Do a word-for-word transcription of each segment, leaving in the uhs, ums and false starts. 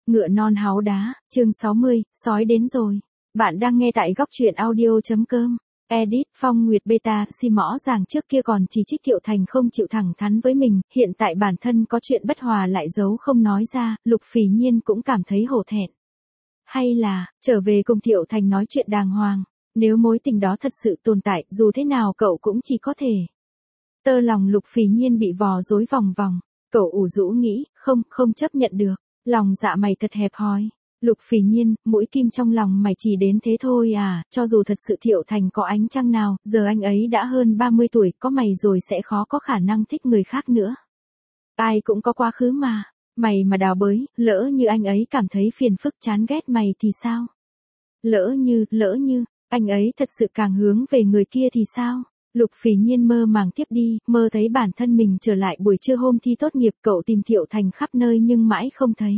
Ngựa non háu đá, chương sáu mươi, sói đến rồi. Bạn đang nghe tại góc truyện audio.com. Edit, Phong Nguyệt Beta, si mõ ràng trước kia còn chỉ trích Thiệu Thành không chịu thẳng thắn với mình, hiện tại bản thân có chuyện bất hòa lại giấu không nói ra, Lục Phỉ Nhiên cũng cảm thấy hổ thẹn. Hay là, trở về cùng Thiệu Thành nói chuyện đàng hoàng, nếu mối tình đó thật sự tồn tại, dù thế nào cậu cũng chỉ có thể. Tơ lòng Lục Phỉ Nhiên bị vò rối vòng vòng, cậu ủ rũ nghĩ, không, không chấp nhận được. Lòng dạ mày thật hẹp hòi. Lục Phỉ Nhiên, mũi kim trong lòng mày chỉ đến thế thôi à, cho dù thật sự Thiệu Thành có ánh trăng nào, giờ anh ấy đã hơn ba mươi tuổi, có mày rồi sẽ khó có khả năng thích người khác nữa. Ai cũng có quá khứ mà, mày mà đào bới, lỡ như anh ấy cảm thấy phiền phức chán ghét mày thì sao? Lỡ như, lỡ như, anh ấy thật sự càng hướng về người kia thì sao? Lục Phỉ Nhiên mơ màng tiếp đi, mơ thấy bản thân mình trở lại buổi trưa hôm thi tốt nghiệp, cậu tìm Thiệu Thành khắp nơi nhưng mãi không thấy.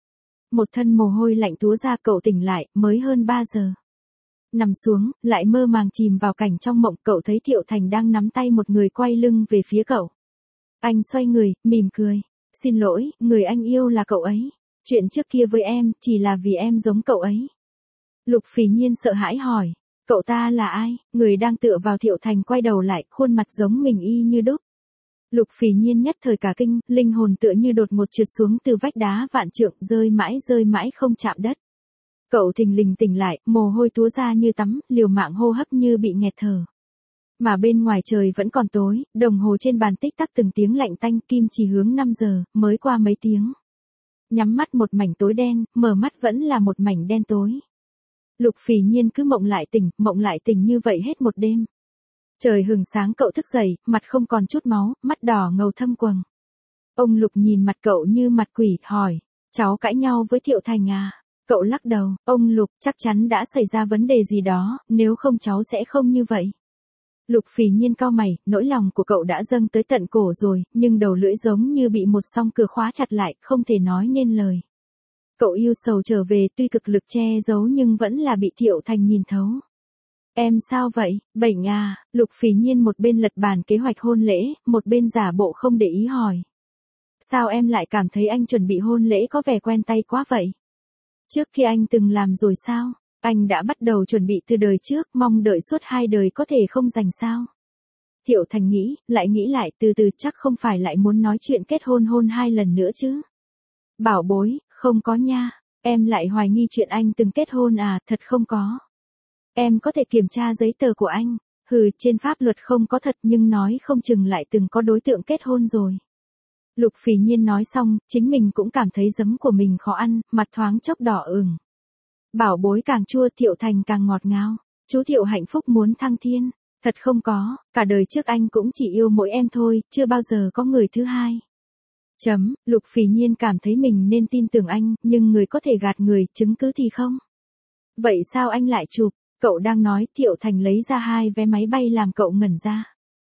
Một thân mồ hôi lạnh túa ra, cậu tỉnh lại, mới hơn ba giờ. Nằm xuống, lại mơ màng chìm vào cảnh trong mộng, cậu thấy Thiệu Thành đang nắm tay một người quay lưng về phía cậu. Anh xoay người, mỉm cười. Xin lỗi, người anh yêu là cậu ấy. Chuyện trước kia với em, chỉ là vì em giống cậu ấy. Lục Phỉ Nhiên sợ hãi hỏi. Cậu ta là ai? Người đang tựa vào Thiệu Thành quay đầu lại, khuôn mặt giống mình y như đúc. Lục Phỉ Nhiên nhất thời cả kinh, linh hồn tựa như đột ngột trượt xuống từ vách đá vạn trượng, rơi mãi rơi mãi không chạm đất. Cậu thình lình tỉnh lại, mồ hôi túa ra như tắm, liều mạng hô hấp như bị nghẹt thở. Mà bên ngoài trời vẫn còn tối, đồng hồ trên bàn tích tắc từng tiếng lạnh tanh, kim chỉ hướng năm giờ, mới qua mấy tiếng. Nhắm mắt một mảnh tối đen, mở mắt vẫn là một mảnh đen tối. Lục Phỉ Nhiên cứ mộng lại tỉnh, mộng lại tỉnh như vậy hết một đêm. Trời hừng sáng cậu thức dậy, mặt không còn chút máu, mắt đỏ ngầu thâm quầng. Ông Lục nhìn mặt cậu như mặt quỷ, hỏi, cháu cãi nhau với Thiệu Thành à? Cậu lắc đầu, ông Lục, chắc chắn đã xảy ra vấn đề gì đó, nếu không cháu sẽ không như vậy. Lục Phỉ Nhiên cau mày, nỗi lòng của cậu đã dâng tới tận cổ rồi, nhưng đầu lưỡi giống như bị một song cửa khóa chặt lại, không thể nói nên lời. Cậu yêu sầu trở về, tuy cực lực che giấu nhưng vẫn là bị Thiệu Thành nhìn thấu. Em sao vậy, bệnh à? Lục Phỉ Nhiên một bên lật bàn kế hoạch hôn lễ, một bên giả bộ không để ý hỏi. Sao em lại cảm thấy anh chuẩn bị hôn lễ có vẻ quen tay quá vậy? Trước khi anh từng làm rồi sao? Anh đã bắt đầu chuẩn bị từ đời trước, mong đợi suốt hai đời có thể không dành sao? Thiệu Thành nghĩ, lại nghĩ lại, từ từ chắc không phải lại muốn nói chuyện kết hôn hôn hai lần nữa chứ? Bảo bối, không có nha, em lại hoài nghi chuyện anh từng kết hôn à, thật không có. Em có thể kiểm tra giấy tờ của anh, hừ, trên pháp luật không có thật nhưng nói không chừng lại từng có đối tượng kết hôn rồi. Lục Phỉ Nhiên nói xong, chính mình cũng cảm thấy giấm của mình khó ăn, mặt thoáng chốc đỏ ửng. Bảo bối càng chua, Thiệu Thành càng ngọt ngào. Chú Thiệu hạnh phúc muốn thăng thiên, thật không có, cả đời trước anh cũng chỉ yêu mỗi em thôi, chưa bao giờ có người thứ hai. Chấm, Lục Phỉ Nhiên cảm thấy mình nên tin tưởng anh, nhưng người có thể gạt người, chứng cứ thì không. Vậy sao anh lại chụp? Cậu đang nói, Thiệu Thành lấy ra hai vé máy bay làm cậu ngẩn ra.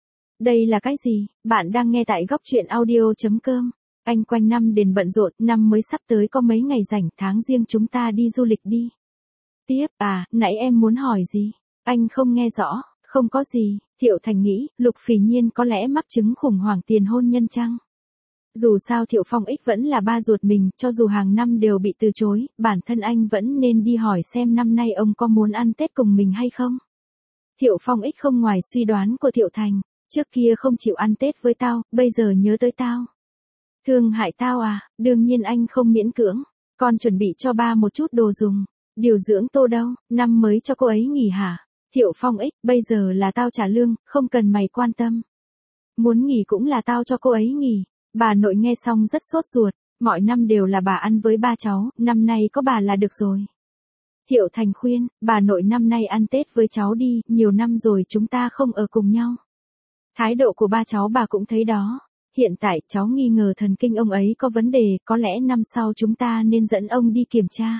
Đây là cái gì? Bạn đang nghe tại góc truyện audio.com. Anh quanh năm đền bận rộn, năm mới sắp tới có mấy ngày rảnh, tháng riêng chúng ta đi du lịch đi. Tiếp, à, nãy em muốn hỏi gì? Anh không nghe rõ, không có gì. Thiệu Thành nghĩ, Lục Phỉ Nhiên có lẽ mắc chứng khủng hoảng tiền hôn nhân chăng? Dù sao Thiệu Phong Ích vẫn là ba ruột mình, cho dù hàng năm đều bị từ chối, bản thân anh vẫn nên đi hỏi xem năm nay ông có muốn ăn Tết cùng mình hay không. Thiệu Phong Ích không ngoài suy đoán của Thiệu Thành, trước kia không chịu ăn Tết với tao, bây giờ nhớ tới tao. Thương hại tao à, đương nhiên anh không miễn cưỡng, con chuẩn bị cho ba một chút đồ dùng, điều dưỡng Tô đâu, năm mới cho cô ấy nghỉ hả? Thiệu Phong Ích, bây giờ là tao trả lương, không cần mày quan tâm. Muốn nghỉ cũng là tao cho cô ấy nghỉ. Bà nội nghe xong rất sốt ruột, mọi năm đều là bà ăn với ba cháu, năm nay có bà là được rồi. Thiệu Thành khuyên, bà nội năm nay ăn Tết với cháu đi, nhiều năm rồi chúng ta không ở cùng nhau. Thái độ của ba cháu bà cũng thấy đó, hiện tại cháu nghi ngờ thần kinh ông ấy có vấn đề, có lẽ năm sau chúng ta nên dẫn ông đi kiểm tra.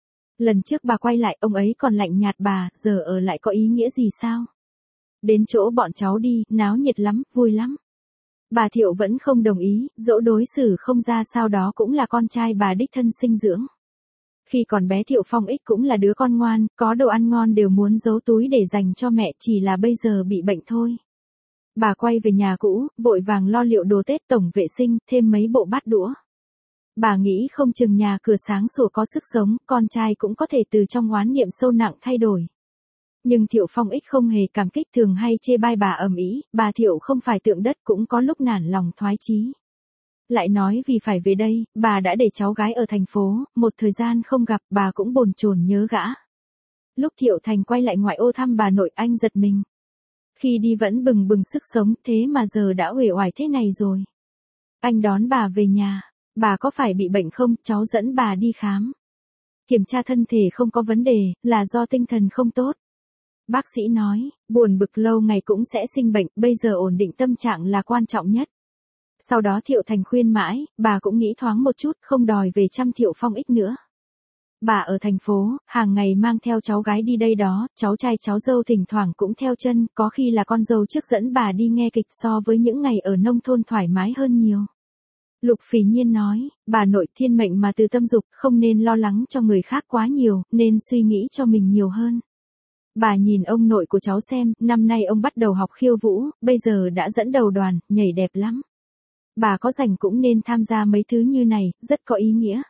Lần trước bà quay lại ông ấy còn lạnh nhạt bà, giờ ở lại có ý nghĩa gì sao? Đến chỗ bọn cháu đi, náo nhiệt lắm, vui lắm. Bà Thiệu vẫn không đồng ý, dẫu đối xử không ra sao đó cũng là con trai bà đích thân sinh dưỡng. Khi còn bé Thiệu Phong Ích cũng là đứa con ngoan, có đồ ăn ngon đều muốn giấu túi để dành cho mẹ, chỉ là bây giờ bị bệnh thôi. Bà quay về nhà cũ, vội vàng lo liệu đồ Tết, tổng vệ sinh, thêm mấy bộ bát đũa. Bà nghĩ không chừng nhà cửa sáng sủa có sức sống, con trai cũng có thể từ trong oán niệm sâu nặng thay đổi. Nhưng Thiệu Phong Ích không hề cảm kích thường hay chê bai bà ầm ĩ, bà Thiệu không phải tượng đất cũng có lúc nản lòng thoái chí. Lại nói vì phải về đây, bà đã để cháu gái ở thành phố, một thời gian không gặp bà cũng bồn chồn nhớ gã. Lúc Thiệu Thành quay lại ngoại ô thăm bà nội anh giật mình. Khi đi vẫn bừng bừng sức sống thế mà giờ đã uể oải thế này rồi. Anh đón bà về nhà, bà có phải bị bệnh không, cháu dẫn bà đi khám. Kiểm tra thân thể không có vấn đề, là do tinh thần không tốt. Bác sĩ nói, buồn bực lâu ngày cũng sẽ sinh bệnh, bây giờ ổn định tâm trạng là quan trọng nhất. Sau đó Thiệu Thành khuyên mãi, bà cũng nghĩ thoáng một chút, không đòi về chăm Thiệu Phong Ích nữa. Bà ở thành phố, hàng ngày mang theo cháu gái đi đây đó, cháu trai cháu dâu thỉnh thoảng cũng theo chân, có khi là con dâu trước dẫn bà đi nghe kịch so với những ngày ở nông thôn thoải mái hơn nhiều. Lục Phỉ Nhiên nói, bà nội thiên mệnh mà từ tâm dục, không nên lo lắng cho người khác quá nhiều, nên suy nghĩ cho mình nhiều hơn. Bà nhìn ông nội của cháu xem, năm nay ông bắt đầu học khiêu vũ, bây giờ đã dẫn đầu đoàn, nhảy đẹp lắm. Bà có rảnh cũng nên tham gia mấy thứ như này, rất có ý nghĩa.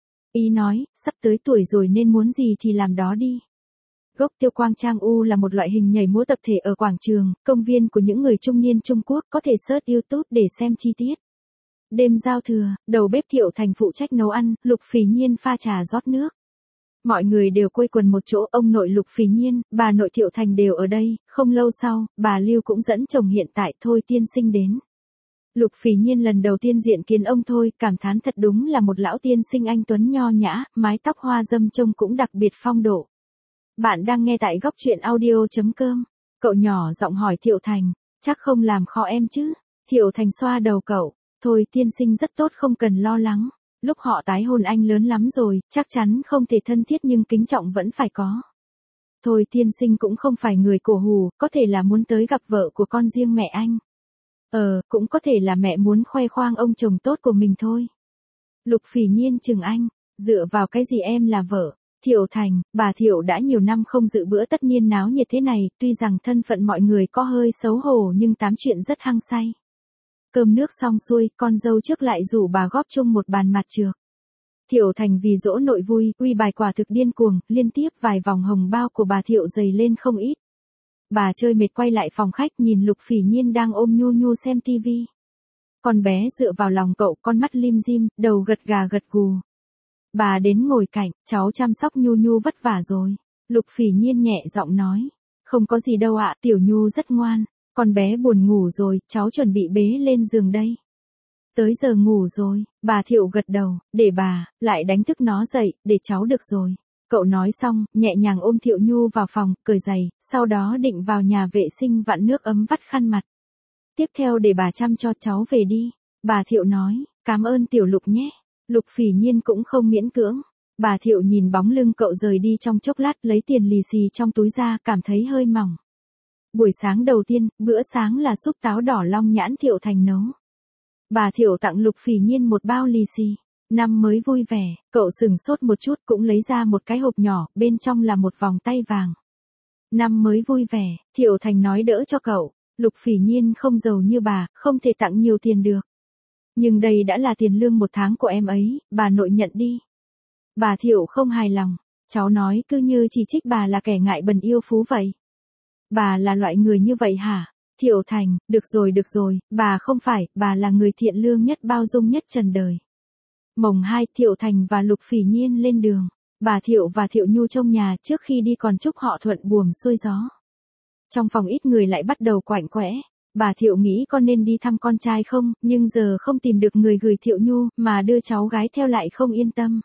Ý nói, sắp tới tuổi rồi nên muốn gì thì làm đó đi. Gốc Tiêu Quang Trang U là một loại hình nhảy múa tập thể ở quảng trường, công viên của những người trung niên Trung Quốc, có thể search YouTube để xem chi tiết. Đêm giao thừa, đầu bếp Thiệu Thành phụ trách nấu ăn, Lục Phỉ Nhiên pha trà rót nước. Mọi người đều quây quần một chỗ, ông nội Lục Phỉ Nhiên, bà nội Thiệu Thành đều ở đây, không lâu sau, bà Lưu cũng dẫn chồng hiện tại Thôi tiên sinh đến. Lục Phỉ Nhiên lần đầu tiên diện kiến ông Thôi, cảm thán thật đúng là một lão tiên sinh anh tuấn nho nhã, mái tóc hoa râm trông cũng đặc biệt phong độ. Bạn đang nghe tại góc truyện audio chấm com. Cậu nhỏ giọng hỏi Thiệu Thành, chắc không làm khó em chứ? Thiệu Thành xoa đầu cậu, Thôi tiên sinh rất tốt không cần lo lắng. Lúc họ tái hôn anh lớn lắm rồi, chắc chắn không thể thân thiết nhưng kính trọng vẫn phải có. Thôi tiên sinh cũng không phải người cổ hủ, có thể là muốn tới gặp vợ của con riêng mẹ anh. Ờ, cũng có thể là mẹ muốn khoe khoang ông chồng tốt của mình thôi. Lục Phỉ Nhiên chừng anh, dựa vào cái gì em là vợ? Thiệu Thành, bà Thiệu đã nhiều năm không dự bữa tất niên náo nhiệt thế này, tuy rằng thân phận mọi người có hơi xấu hổ nhưng tám chuyện rất hăng say. Cơm nước xong xuôi, con dâu trước lại rủ bà góp chung một bàn mặt trược. Thiệu Thành vì dỗ nội vui, uy bài quả thực điên cuồng, liên tiếp vài vòng hồng bao của bà Thiệu dày lên không ít. Bà chơi mệt quay lại phòng khách nhìn Lục Phỉ Nhiên đang ôm Nhu Nhu xem tivi. Con bé dựa vào lòng cậu, con mắt lim dim, đầu gật gà gật gù. Bà đến ngồi cạnh, cháu chăm sóc Nhu Nhu vất vả rồi. Lục Phỉ Nhiên nhẹ giọng nói, không có gì đâu ạ, Tiểu Nhu rất ngoan. Con bé buồn ngủ rồi, cháu chuẩn bị bế lên giường đây. Tới giờ ngủ rồi, bà Thiệu gật đầu, để bà, lại đánh thức nó dậy, để cháu được rồi. Cậu nói xong, nhẹ nhàng ôm Thiệu Nhu vào phòng, cởi giày, sau đó định vào nhà vệ sinh vặn nước ấm vắt khăn mặt. Tiếp theo để bà chăm cho cháu về đi. Bà Thiệu nói, cảm ơn Tiểu Lục nhé. Lục Phỉ Nhiên cũng không miễn cưỡng. Bà Thiệu nhìn bóng lưng cậu rời đi trong chốc lát lấy tiền lì xì trong túi ra cảm thấy hơi mỏng. Buổi sáng đầu tiên, bữa sáng là súp táo đỏ long nhãn Thiệu Thành nấu. Bà Thiệu tặng Lục Phỉ Nhiên một bao lì xì. Năm mới vui vẻ, cậu sừng sốt một chút cũng lấy ra một cái hộp nhỏ, bên trong là một vòng tay vàng. Năm mới vui vẻ, Thiệu Thành nói đỡ cho cậu. Lục Phỉ Nhiên không giàu như bà, không thể tặng nhiều tiền được. Nhưng đây đã là tiền lương một tháng của em ấy, bà nội nhận đi. Bà Thiệu không hài lòng, cháu nói cứ như chỉ trích bà là kẻ ngại bần yêu phú vậy. Bà là loại người như vậy hả? Thiệu Thành, được rồi được rồi, bà không phải, bà là người thiện lương nhất bao dung nhất trần đời. Mồng hai, Thiệu Thành và Lục Phỉ Nhiên lên đường. Bà Thiệu và Thiệu Nhu trong nhà trước khi đi còn chúc họ thuận buồm xuôi gió. Trong phòng ít người lại bắt đầu quạnh quẽ. Bà Thiệu nghĩ con nên đi thăm con trai không, nhưng giờ không tìm được người gửi Thiệu Nhu, mà đưa cháu gái theo lại không yên tâm.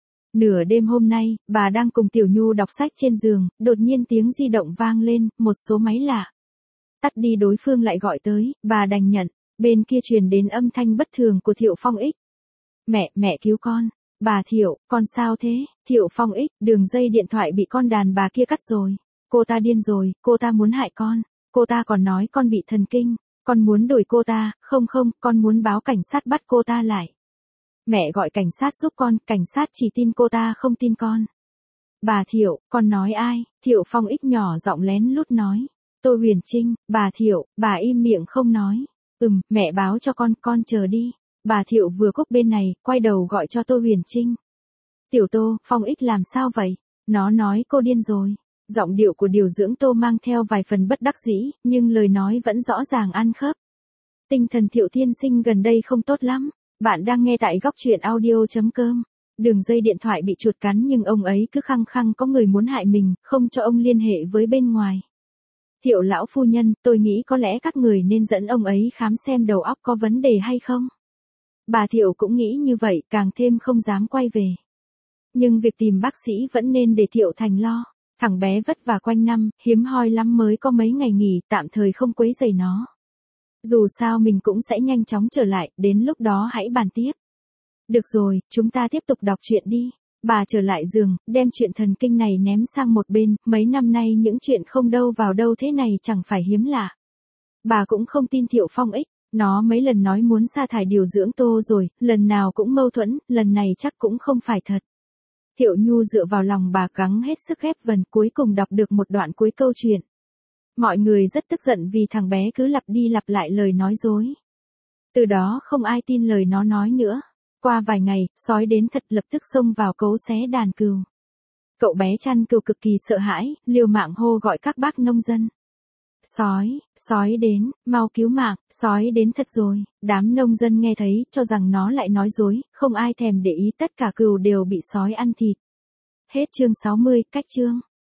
Nửa đêm hôm nay, bà đang cùng Tiểu Nhu đọc sách trên giường, đột nhiên tiếng di động vang lên, một số máy lạ. Tắt đi đối phương lại gọi tới, bà đành nhận, bên kia truyền đến âm thanh bất thường của Thiệu Phong Ích. Mẹ, mẹ cứu con. Bà Thiệu, con sao thế? Thiệu Phong Ích, đường dây điện thoại bị con đàn bà kia cắt rồi. Cô ta điên rồi, cô ta muốn hại con. Cô ta còn nói con bị thần kinh. Con muốn đuổi cô ta, không không, con muốn báo cảnh sát bắt cô ta lại. Mẹ gọi cảnh sát giúp con, cảnh sát chỉ tin cô ta không tin con. Bà Thiệu, con nói ai? Thiệu Phong Ích nhỏ giọng lén lút nói. Tô Huyền Trinh. Bà Thiệu, bà im miệng không nói. Ừm, mẹ báo cho con, con chờ đi. Bà Thiệu vừa cúp bên này, quay đầu gọi cho Tô Huyền Trinh. Tiểu Tô, Phong Ích làm sao vậy? Nó nói cô điên rồi. Giọng điệu của điều dưỡng Tô mang theo vài phần bất đắc dĩ, nhưng lời nói vẫn rõ ràng ăn khớp. Tinh thần Thiệu tiên sinh gần đây không tốt lắm. Bạn đang nghe tại góc truyện audio.com. Đường dây điện thoại bị chuột cắn nhưng ông ấy cứ khăng khăng có người muốn hại mình, không cho ông liên hệ với bên ngoài. Thiệu lão phu nhân, tôi nghĩ có lẽ các người nên dẫn ông ấy khám xem đầu óc có vấn đề hay không. Bà Thiệu cũng nghĩ như vậy, càng thêm không dám quay về. Nhưng việc tìm bác sĩ vẫn nên để Thiệu Thành lo. Thằng bé vất vả quanh năm, hiếm hoi lắm mới có mấy ngày nghỉ, tạm thời không quấy rầy nó. Dù sao mình cũng sẽ nhanh chóng trở lại, đến lúc đó hãy bàn tiếp. Được rồi, chúng ta tiếp tục đọc truyện đi. Bà trở lại giường, đem chuyện thần kinh này ném sang một bên, mấy năm nay những chuyện không đâu vào đâu thế này chẳng phải hiếm lạ. Bà cũng không tin Thiệu Phong Ích, nó mấy lần nói muốn sa thải điều dưỡng Tô rồi, lần nào cũng mâu thuẫn, lần này chắc cũng không phải thật. Thiệu Nhu dựa vào lòng bà gắng hết sức ghép vần, cuối cùng đọc được một đoạn cuối câu chuyện. Mọi người rất tức giận vì thằng bé cứ lặp đi lặp lại lời nói dối. Từ đó không ai tin lời nó nói nữa. Qua vài ngày, sói đến thật lập tức xông vào cấu xé đàn cừu. Cậu bé chăn cừu cực kỳ sợ hãi, liều mạng hô gọi các bác nông dân. Sói, sói đến, mau cứu mạng, sói đến thật rồi. Đám nông dân nghe thấy, cho rằng nó lại nói dối, không ai thèm để ý, tất cả cừu đều bị sói ăn thịt. Hết chương sáu mươi, cách chương.